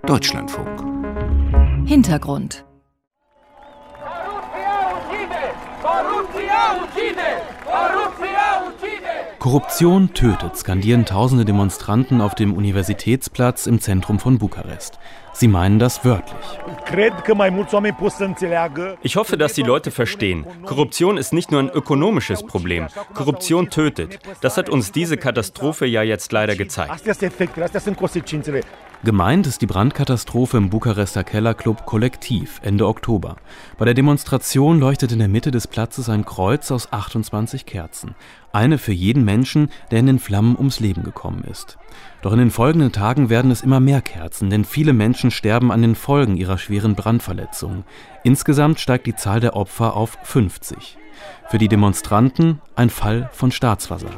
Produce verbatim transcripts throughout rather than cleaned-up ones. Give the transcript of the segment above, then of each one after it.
Deutschlandfunk. Hintergrund. Korruption tötet, skandieren tausende Demonstranten auf dem Universitätsplatz im Zentrum von Bukarest. Sie meinen das wörtlich. Ich hoffe, dass die Leute verstehen. Korruption ist nicht nur ein ökonomisches Problem. Korruption tötet. Das hat uns diese Katastrophe ja jetzt leider gezeigt. Gemeint ist die Brandkatastrophe im Bukarester Kellerclub Kollektiv Ende Oktober. Bei der Demonstration leuchtet in der Mitte des Platzes ein Kreuz aus achtundzwanzig Kerzen. Eine für jeden Menschen, der in den Flammen ums Leben gekommen ist. Doch in den folgenden Tagen werden es immer mehr Kerzen, denn viele Menschen sterben an den Folgen ihrer schweren Brandverletzungen. Insgesamt steigt die Zahl der Opfer auf fünfzig. Für die Demonstranten ein Fall von Staatsversagen.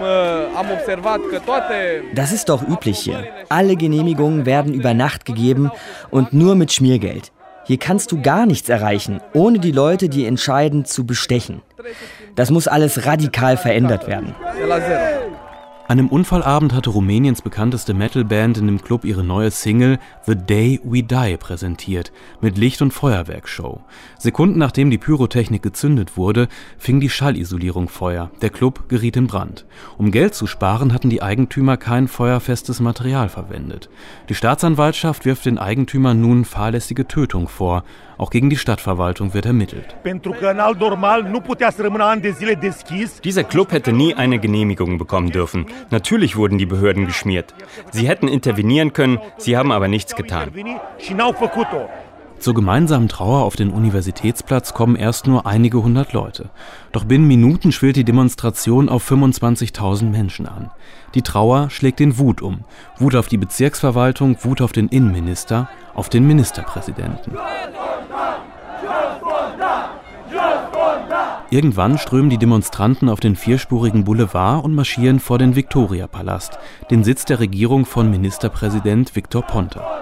Das ist doch üblich hier. Alle Genehmigungen werden über Nacht gegeben und nur mit Schmiergeld. Hier kannst du gar nichts erreichen, ohne die Leute, die entscheiden, zu bestechen. Das muss alles radikal verändert werden. An einem Unfallabend hatte Rumäniens bekannteste Metalband in dem Club ihre neue Single The Day We Die präsentiert, mit Licht- und Feuerwerksshow. Sekunden nachdem die Pyrotechnik gezündet wurde, fing die Schallisolierung Feuer. Der Club geriet in Brand. Um Geld zu sparen, hatten die Eigentümer kein feuerfestes Material verwendet. Die Staatsanwaltschaft wirft den Eigentümern nun fahrlässige Tötung vor. Auch gegen die Stadtverwaltung wird ermittelt. Dieser Club hätte nie eine Genehmigung bekommen dürfen. Natürlich wurden die Behörden geschmiert. Sie hätten intervenieren können, sie haben aber nichts getan. Zur gemeinsamen Trauer auf den Universitätsplatz kommen erst nur einige hundert Leute. Doch binnen Minuten schwillt die Demonstration auf fünfundzwanzigtausend Menschen an. Die Trauer schlägt in Wut um. Wut auf die Bezirksverwaltung, Wut auf den Innenminister, auf den Ministerpräsidenten. Irgendwann strömen die Demonstranten auf den vierspurigen Boulevard und marschieren vor den Viktoriapalast, den Sitz der Regierung von Ministerpräsident Victor Ponta.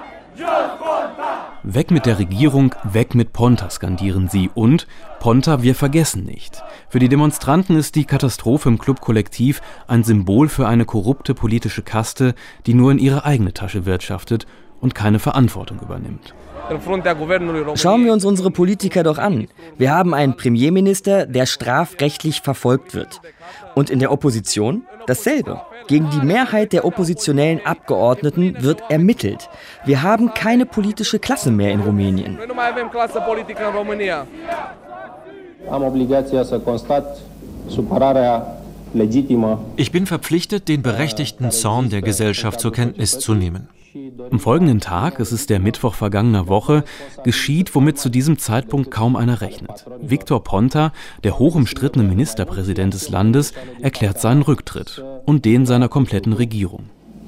Weg mit der Regierung, weg mit Ponta, skandieren sie. Und Ponta, wir vergessen nicht. Für die Demonstranten ist die Katastrophe im Club Kollektiv ein Symbol für eine korrupte politische Kaste, die nur in ihre eigene Tasche wirtschaftet und keine Verantwortung übernimmt. Schauen wir uns unsere Politiker doch an. Wir haben einen Premierminister, der strafrechtlich verfolgt wird. Und in der Opposition dasselbe. Gegen die Mehrheit der oppositionellen Abgeordneten wird ermittelt. Wir haben keine politische Klasse mehr in Rumänien. Ich bin verpflichtet, den berechtigten Zorn der Gesellschaft zur Kenntnis zu nehmen. Am folgenden Tag, es ist der Mittwoch vergangener Woche, geschieht, womit zu diesem Zeitpunkt kaum einer rechnet. Victor Ponta, der hoch umstrittene Ministerpräsident des Landes, erklärt seinen Rücktritt und den seiner kompletten Regierung.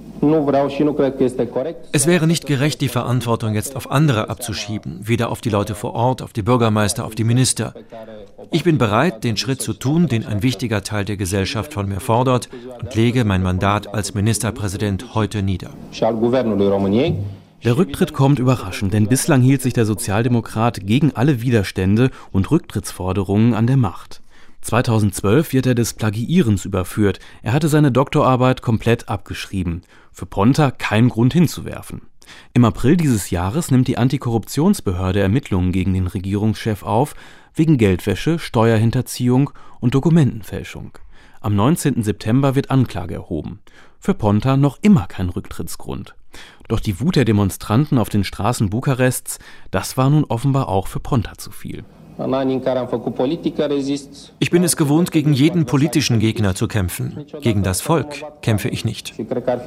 Es wäre nicht gerecht, die Verantwortung jetzt auf andere abzuschieben, weder auf die Leute vor Ort, auf die Bürgermeister, auf die Minister. Ich bin bereit, den Schritt zu tun, den ein wichtiger Teil der Gesellschaft von mir fordert, und lege mein Mandat als Ministerpräsident heute nieder. Der Rücktritt kommt überraschend, denn bislang hielt sich der Sozialdemokrat gegen alle Widerstände und Rücktrittsforderungen an der Macht. zweitausendzwölf wird er des Plagiierens überführt. Er hatte seine Doktorarbeit komplett abgeschrieben. Für Ponta kein Grund hinzuwerfen. Im April dieses Jahres nimmt die Antikorruptionsbehörde Ermittlungen gegen den Regierungschef auf, wegen Geldwäsche, Steuerhinterziehung und Dokumentenfälschung. Am neunzehnten September wird Anklage erhoben. Für Ponta noch immer kein Rücktrittsgrund. Doch die Wut der Demonstranten auf den Straßen Bukarests, das war nun offenbar auch für Ponta zu viel. Ich bin es gewohnt, gegen jeden politischen Gegner zu kämpfen. Gegen das Volk kämpfe ich nicht.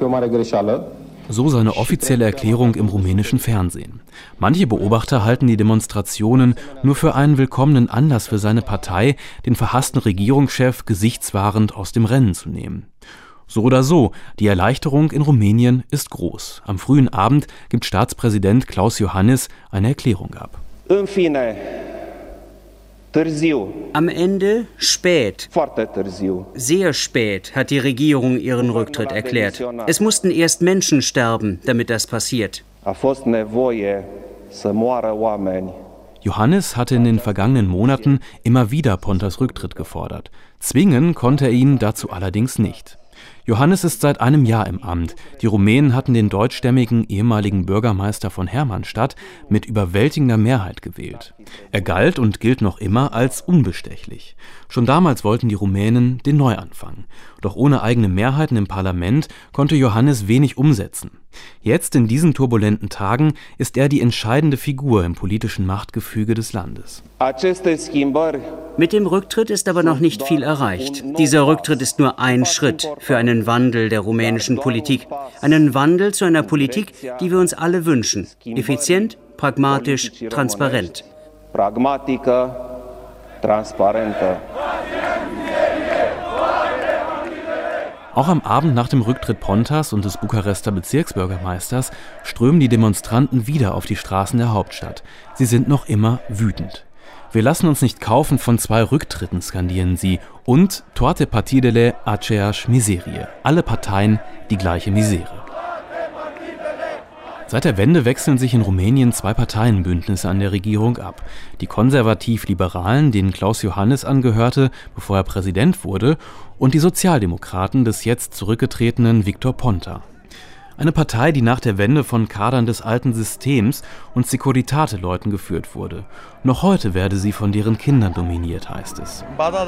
So seine offizielle Erklärung im rumänischen Fernsehen. Manche Beobachter halten die Demonstrationen nur für einen willkommenen Anlass für seine Partei, den verhassten Regierungschef gesichtswahrend aus dem Rennen zu nehmen. So oder so, die Erleichterung in Rumänien ist groß. Am frühen Abend gibt Staatspräsident Klaus Iohannis eine Erklärung ab. Am Ende spät, sehr spät, hat die Regierung ihren Rücktritt erklärt. Es mussten erst Menschen sterben, damit das passiert. Iohannis hatte in den vergangenen Monaten immer wieder Pontas Rücktritt gefordert. Zwingen konnte er ihn dazu allerdings nicht. Iohannis ist seit einem Jahr im Amt. Die Rumänen hatten den deutschstämmigen ehemaligen Bürgermeister von Hermannstadt mit überwältigender Mehrheit gewählt. Er galt und gilt noch immer als unbestechlich. Schon damals wollten die Rumänen den Neuanfang. Doch ohne eigene Mehrheiten im Parlament konnte Iohannis wenig umsetzen. Jetzt, in diesen turbulenten Tagen, ist er die entscheidende Figur im politischen Machtgefüge des Landes. Mit dem Rücktritt ist aber noch nicht viel erreicht. Dieser Rücktritt ist nur ein Schritt für einen Wandel der rumänischen Politik. Einen Wandel zu einer Politik, die wir uns alle wünschen. Effizient, pragmatisch, transparent. Pragmatică, transparentă. Auch am Abend nach dem Rücktritt Pontas und des Bukarester Bezirksbürgermeisters strömen die Demonstranten wieder auf die Straßen der Hauptstadt. Sie sind noch immer wütend. Wir lassen uns nicht kaufen von zwei Rücktritten, skandieren sie. Und toate partidele aceeași miserie. Alle Parteien die gleiche Misere. Seit der Wende wechseln sich in Rumänien zwei Parteienbündnisse an der Regierung ab. Die Konservativ-Liberalen, denen Klaus Iohannis angehörte, bevor er Präsident wurde, und die Sozialdemokraten des jetzt zurückgetretenen Victor Ponta. Eine Partei, die nach der Wende von Kadern des alten Systems und Securitate-Leuten geführt wurde. Noch heute werde sie von deren Kindern dominiert, heißt es.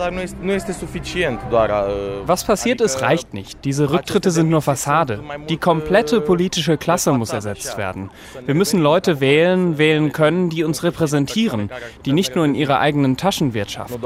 Was passiert ist, reicht nicht. Diese Rücktritte sind nur Fassade. Die komplette politische Klasse muss ersetzt werden. Wir müssen Leute wählen, wählen können, die uns repräsentieren, die nicht nur in ihrer eigenen Taschen wirtschaften.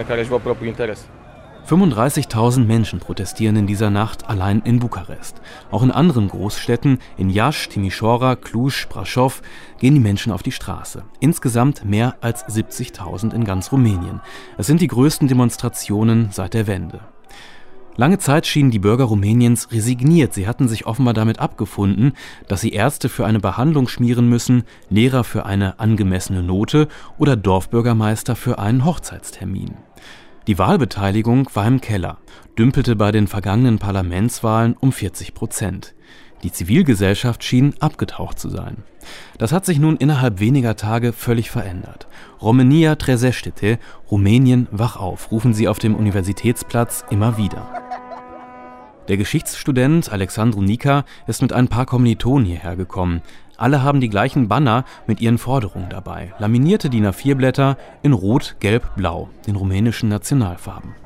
fünfunddreißigtausend Menschen protestieren in dieser Nacht allein in Bukarest. Auch in anderen Großstädten, in Iași, Timișoara, Cluj, Brașov, gehen die Menschen auf die Straße. Insgesamt mehr als siebzigtausend in ganz Rumänien. Es sind die größten Demonstrationen seit der Wende. Lange Zeit schienen die Bürger Rumäniens resigniert. Sie hatten sich offenbar damit abgefunden, dass sie Ärzte für eine Behandlung schmieren müssen, Lehrer für eine angemessene Note oder Dorfbürgermeister für einen Hochzeitstermin. Die Wahlbeteiligung war im Keller, dümpelte bei den vergangenen Parlamentswahlen um vierzig Prozent. Die Zivilgesellschaft schien abgetaucht zu sein. Das hat sich nun innerhalb weniger Tage völlig verändert. România trezește-te, Rumänien wach auf, rufen sie auf dem Universitätsplatz immer wieder. Der Geschichtsstudent Alexandru Nica ist mit ein paar Kommilitonen hierher gekommen. Alle haben die gleichen Banner mit ihren Forderungen dabei. Laminierte D I N A vier Blätter in Rot, Gelb, Blau, den rumänischen Nationalfarben.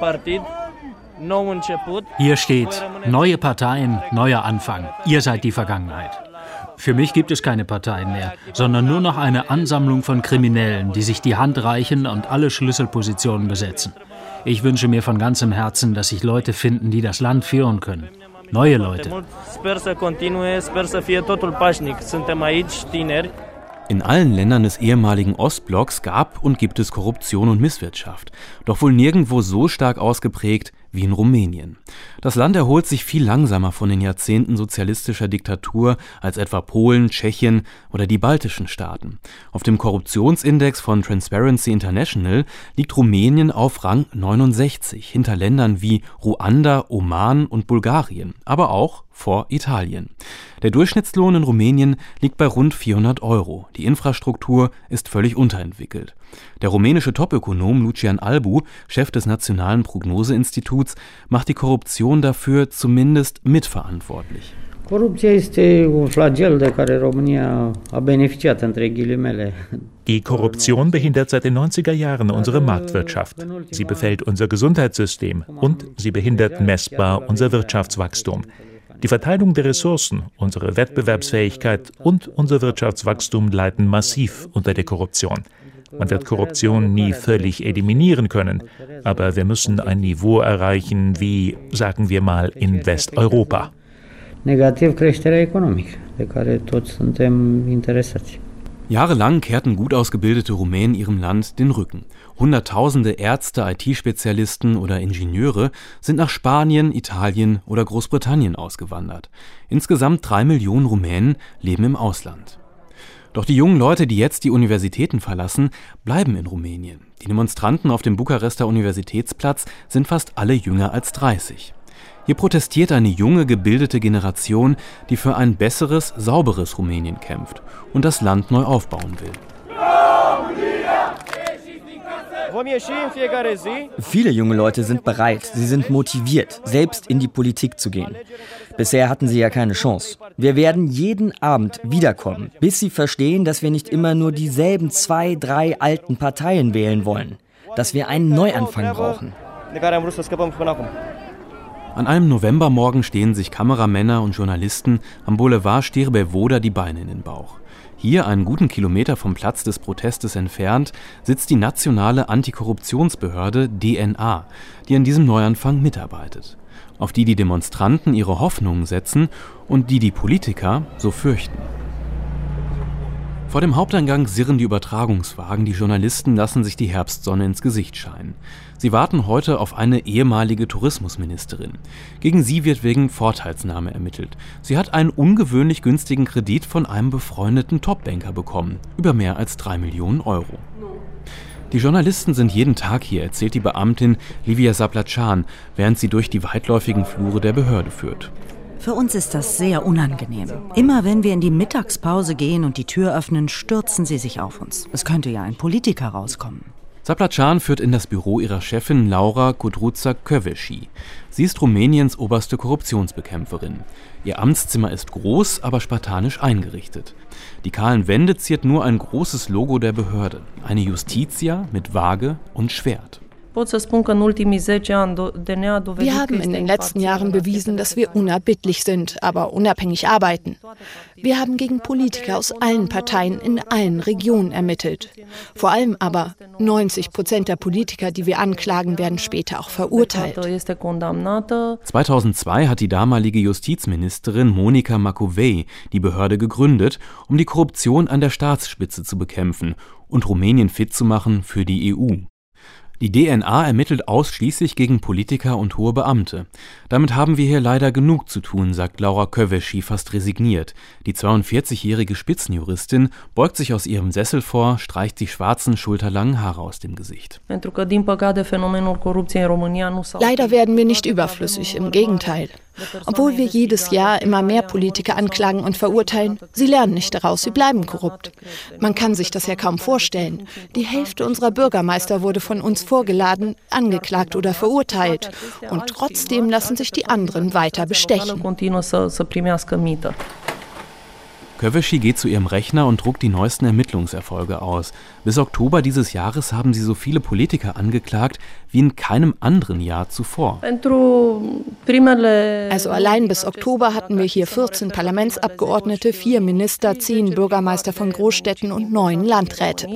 Hier steht, neue Parteien, neuer Anfang. Ihr seid die Vergangenheit. Für mich gibt es keine Parteien mehr, sondern nur noch eine Ansammlung von Kriminellen, die sich die Hand reichen und alle Schlüsselpositionen besetzen. Ich wünsche mir von ganzem Herzen, dass sich Leute finden, die das Land führen können. Neue Leute. In allen Ländern des ehemaligen Ostblocks gab und gibt es Korruption und Misswirtschaft, doch wohl nirgendwo so stark ausgeprägt wie in Rumänien. Das Land erholt sich viel langsamer von den Jahrzehnten sozialistischer Diktatur als etwa Polen, Tschechien oder die baltischen Staaten. Auf dem Korruptionsindex von Transparency International liegt Rumänien auf Rang neunundsechzig, hinter Ländern wie Ruanda, Oman und Bulgarien, aber auch vor Italien. Der Durchschnittslohn in Rumänien liegt bei rund vierhundert Euro. Die Infrastruktur ist völlig unterentwickelt. Der rumänische Topökonom Lucian Albu, Chef des Nationalen Prognoseinstituts, macht die Korruption dafür zumindest mitverantwortlich. Die Korruption behindert seit den neunziger Jahren unsere Marktwirtschaft. Sie befällt unser Gesundheitssystem und sie behindert messbar unser Wirtschaftswachstum. Die Verteilung der Ressourcen, unsere Wettbewerbsfähigkeit und unser Wirtschaftswachstum leiden massiv unter der Korruption. Man wird Korruption nie völlig eliminieren können, aber wir müssen ein Niveau erreichen wie, sagen wir mal, in Westeuropa. Jahrelang kehrten gut ausgebildete Rumänen ihrem Land den Rücken. Hunderttausende Ärzte, I T-Spezialisten oder Ingenieure sind nach Spanien, Italien oder Großbritannien ausgewandert. Insgesamt drei Millionen Rumänen leben im Ausland. Doch die jungen Leute, die jetzt die Universitäten verlassen, bleiben in Rumänien. Die Demonstranten auf dem Bukarester Universitätsplatz sind fast alle jünger als dreißig. Hier protestiert eine junge, gebildete Generation, die für ein besseres, sauberes Rumänien kämpft und das Land neu aufbauen will. Viele junge Leute sind bereit, sie sind motiviert, selbst in die Politik zu gehen. Bisher hatten sie ja keine Chance. Wir werden jeden Abend wiederkommen, bis sie verstehen, dass wir nicht immer nur dieselben zwei, drei alten Parteien wählen wollen, dass wir einen Neuanfang brauchen. An einem Novembermorgen stehen sich Kameramänner und Journalisten am Boulevard Stirbe-Woda die Beine in den Bauch. Hier, einen guten Kilometer vom Platz des Protestes entfernt, sitzt die nationale Antikorruptionsbehörde D N A, die an diesem Neuanfang mitarbeitet, auf die die Demonstranten ihre Hoffnungen setzen und die die Politiker so fürchten. Vor dem Haupteingang sirren die Übertragungswagen, die Journalisten lassen sich die Herbstsonne ins Gesicht scheinen. Sie warten heute auf eine ehemalige Tourismusministerin. Gegen sie wird wegen Vorteilsnahme ermittelt. Sie hat einen ungewöhnlich günstigen Kredit von einem befreundeten Topbanker bekommen, über mehr als drei Millionen Euro. Die Journalisten sind jeden Tag hier, erzählt die Beamtin Livia Saplatschan, während sie durch die weitläufigen Flure der Behörde führt. Für uns ist das sehr unangenehm. Immer wenn wir in die Mittagspause gehen und die Tür öffnen, stürzen sie sich auf uns. Es könnte ja ein Politiker rauskommen. Saplatschan führt in das Büro ihrer Chefin Laura Kudruza-Kövesi. Sie ist Rumäniens oberste Korruptionsbekämpferin. Ihr Amtszimmer ist groß, aber spartanisch eingerichtet. Die kahlen Wände ziert nur ein großes Logo der Behörde, eine Justitia mit Waage und Schwert. Wir haben in den letzten Jahren bewiesen, dass wir unerbittlich sind, aber unabhängig arbeiten. Wir haben gegen Politiker aus allen Parteien in allen Regionen ermittelt. Vor allem aber neunzig Prozent der Politiker, die wir anklagen, werden später auch verurteilt. zweitausendzwei hat die damalige Justizministerin Monica Macovei die Behörde gegründet, um die Korruption an der Staatsspitze zu bekämpfen und Rumänien fit zu machen für die E U. Die D N A ermittelt ausschließlich gegen Politiker und hohe Beamte. Damit haben wir hier leider genug zu tun, sagt Laura Kövesi fast resigniert. Die zweiundvierzigjährige Spitzenjuristin beugt sich aus ihrem Sessel vor, streicht die schwarzen, schulterlangen Haare aus dem Gesicht. Leider werden wir nicht überflüssig, im Gegenteil. Obwohl wir jedes Jahr immer mehr Politiker anklagen und verurteilen, sie lernen nicht daraus, sie bleiben korrupt. Man kann sich das ja kaum vorstellen. Die Hälfte unserer Bürgermeister wurde von uns vorgeladen, angeklagt oder verurteilt. Und trotzdem lassen sich die anderen weiter bestechen. Kövesi geht zu ihrem Rechner und druckt die neuesten Ermittlungserfolge aus. Bis Oktober dieses Jahres haben sie so viele Politiker angeklagt wie in keinem anderen Jahr zuvor. Also allein bis Oktober hatten wir hier vierzehn Parlamentsabgeordnete, vier Minister, zehn Bürgermeister von Großstädten und neun Landräte.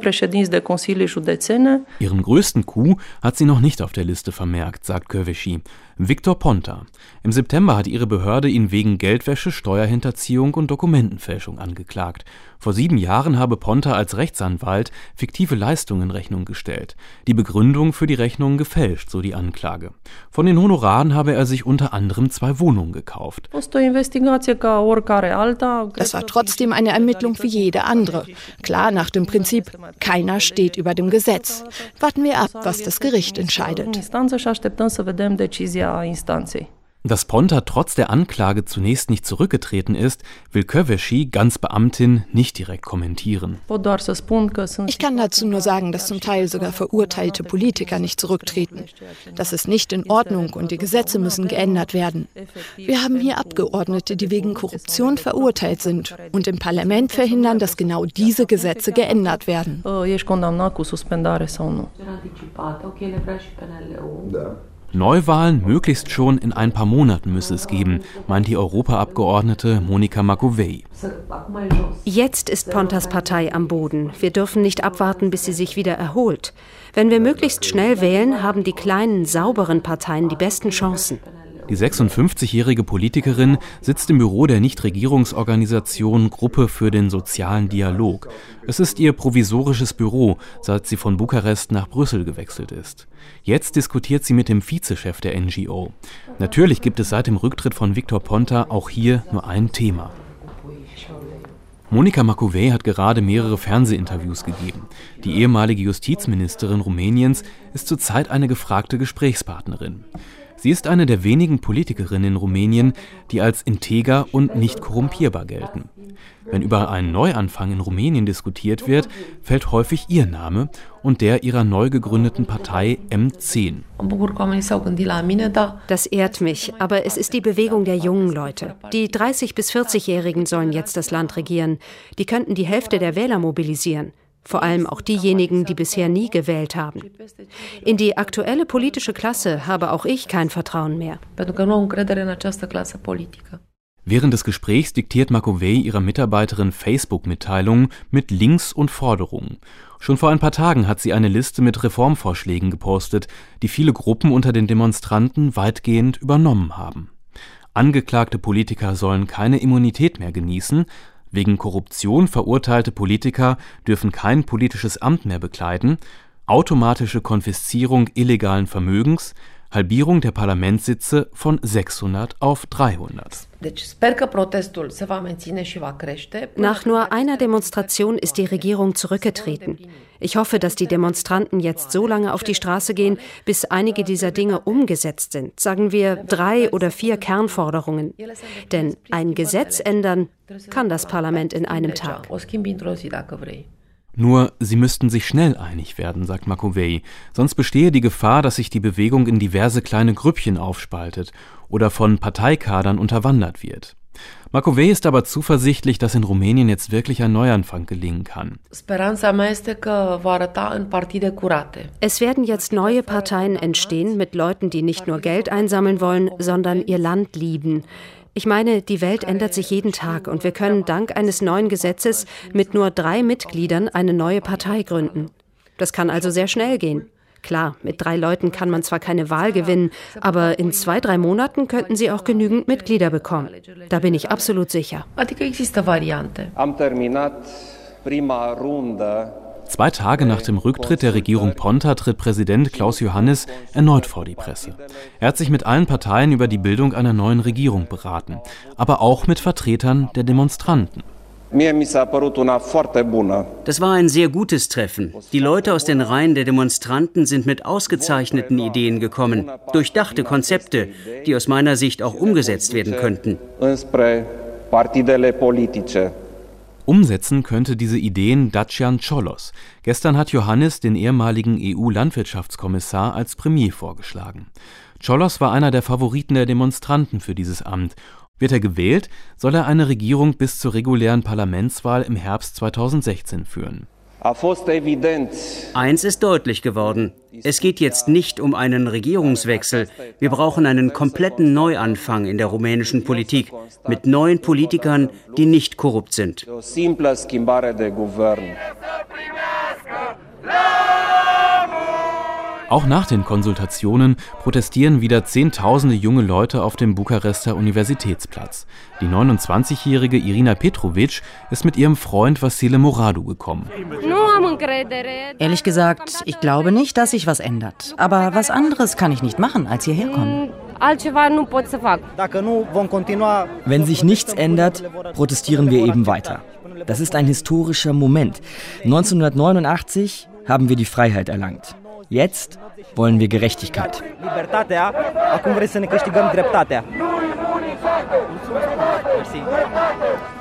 Ihren größten Coup hat sie noch nicht auf der Liste vermerkt, sagt Kövesi. Victor Ponta. Im September hat ihre Behörde ihn wegen Geldwäsche, Steuerhinterziehung und Dokumentenfälschung angeklagt. Vor sieben Jahren habe Ponta als Rechtsanwalt fiktive Leistungen in Rechnung gestellt. Die Begründung für die Rechnungen gefälscht, so die Anklage. Von den Honoraren habe er sich unter anderem zwei Wohnungen gekauft. Das war trotzdem eine Ermittlung wie jede andere. Klar, nach dem Prinzip, keiner steht über dem Gesetz. Warten wir ab, was das Gericht entscheidet. Dass Ponta trotz der Anklage zunächst nicht zurückgetreten ist, will Kövesi, ganz Beamtin, nicht direkt kommentieren. Ich kann dazu nur sagen, dass zum Teil sogar verurteilte Politiker nicht zurücktreten. Das ist nicht in Ordnung und die Gesetze müssen geändert werden. Wir haben hier Abgeordnete, die wegen Korruption verurteilt sind und im Parlament verhindern, dass genau diese Gesetze geändert werden. Neuwahlen möglichst schon in ein paar Monaten müsse es geben, meint die Europaabgeordnete Monica Macovei. Jetzt ist Pontas Partei am Boden. Wir dürfen nicht abwarten, bis sie sich wieder erholt. Wenn wir möglichst schnell wählen, haben die kleinen, sauberen Parteien die besten Chancen. Die sechsundfünfzigjährige Politikerin sitzt im Büro der Nichtregierungsorganisation Gruppe für den sozialen Dialog. Es ist ihr provisorisches Büro, seit sie von Bukarest nach Brüssel gewechselt ist. Jetzt diskutiert sie mit dem Vizechef der N G O. Natürlich gibt es seit dem Rücktritt von Victor Ponta auch hier nur ein Thema. Monica Macovei hat gerade mehrere Fernsehinterviews gegeben. Die ehemalige Justizministerin Rumäniens ist zurzeit eine gefragte Gesprächspartnerin. Sie ist eine der wenigen Politikerinnen in Rumänien, die als integer und nicht korrumpierbar gelten. Wenn über einen Neuanfang in Rumänien diskutiert wird, fällt häufig ihr Name und der ihrer neu gegründeten Partei M zehn. Das ehrt mich, aber es ist die Bewegung der jungen Leute. Die dreißig- bis vierzig-Jährigen sollen jetzt das Land regieren. Die könnten die Hälfte der Wähler mobilisieren. Vor allem auch diejenigen, die bisher nie gewählt haben. In die aktuelle politische Klasse habe auch ich kein Vertrauen mehr. Während des Gesprächs diktiert Macovei ihrer Mitarbeiterin Facebook-Mitteilungen mit Links und Forderungen. Schon vor ein paar Tagen hat sie eine Liste mit Reformvorschlägen gepostet, die viele Gruppen unter den Demonstranten weitgehend übernommen haben. Angeklagte Politiker sollen keine Immunität mehr genießen. Wegen Korruption verurteilte Politiker dürfen kein politisches Amt mehr bekleiden, automatische Konfiszierung illegalen Vermögens, Halbierung der Parlamentssitze von sechshundert auf dreihundert. Nach nur einer Demonstration ist die Regierung zurückgetreten. Ich hoffe, dass die Demonstranten jetzt so lange auf die Straße gehen, bis einige dieser Dinge umgesetzt sind. Sagen wir drei oder vier Kernforderungen. Denn ein Gesetz ändern kann das Parlament in einem Tag. Nur, sie müssten sich schnell einig werden, sagt Macovei, sonst bestehe die Gefahr, dass sich die Bewegung in diverse kleine Grüppchen aufspaltet oder von Parteikadern unterwandert wird. Macovei ist aber zuversichtlich, dass in Rumänien jetzt wirklich ein Neuanfang gelingen kann. Es werden jetzt neue Parteien entstehen mit Leuten, die nicht nur Geld einsammeln wollen, sondern ihr Land lieben. Ich meine, die Welt ändert sich jeden Tag und wir können dank eines neuen Gesetzes mit nur drei Mitgliedern eine neue Partei gründen. Das kann also sehr schnell gehen. Klar, mit drei Leuten kann man zwar keine Wahl gewinnen, aber in zwei, drei Monaten könnten sie auch genügend Mitglieder bekommen. Da bin ich absolut sicher. Zwei Tage nach dem Rücktritt der Regierung Ponta tritt Präsident Klaus Iohannis erneut vor die Presse. Er hat sich mit allen Parteien über die Bildung einer neuen Regierung beraten, aber auch mit Vertretern der Demonstranten. Das war ein sehr gutes Treffen. Die Leute aus den Reihen der Demonstranten sind mit ausgezeichneten Ideen gekommen, durchdachte Konzepte, die aus meiner Sicht auch umgesetzt werden könnten. Umsetzen könnte diese Ideen Dacian Ciolos. Gestern hat Iohannis den ehemaligen E U-Landwirtschaftskommissar als Premier vorgeschlagen. Ciolos war einer der Favoriten der Demonstranten für dieses Amt. Wird er gewählt, soll er eine Regierung bis zur regulären Parlamentswahl im Herbst zweitausendsechzehn führen. Eins ist deutlich geworden. Es geht jetzt nicht um einen Regierungswechsel. Wir brauchen einen kompletten Neuanfang in der rumänischen Politik mit neuen Politikern, die nicht korrupt sind. Auch nach den Konsultationen protestieren wieder Zehntausende junge Leute auf dem Bukarester Universitätsplatz. Die neunundzwanzigjährige Irina Petrovic ist mit ihrem Freund Vasile Moradu gekommen. Ehrlich gesagt, ich glaube nicht, dass sich was ändert. Aber was anderes kann ich nicht machen, als hierher kommen. Wenn sich nichts ändert, protestieren wir eben weiter. Das ist ein historischer Moment. neunzehnhundertneunundachtzig haben wir die Freiheit erlangt. Jetzt wollen wir Gerechtigkeit. Acum vrem să ne câștigăm dreptatea.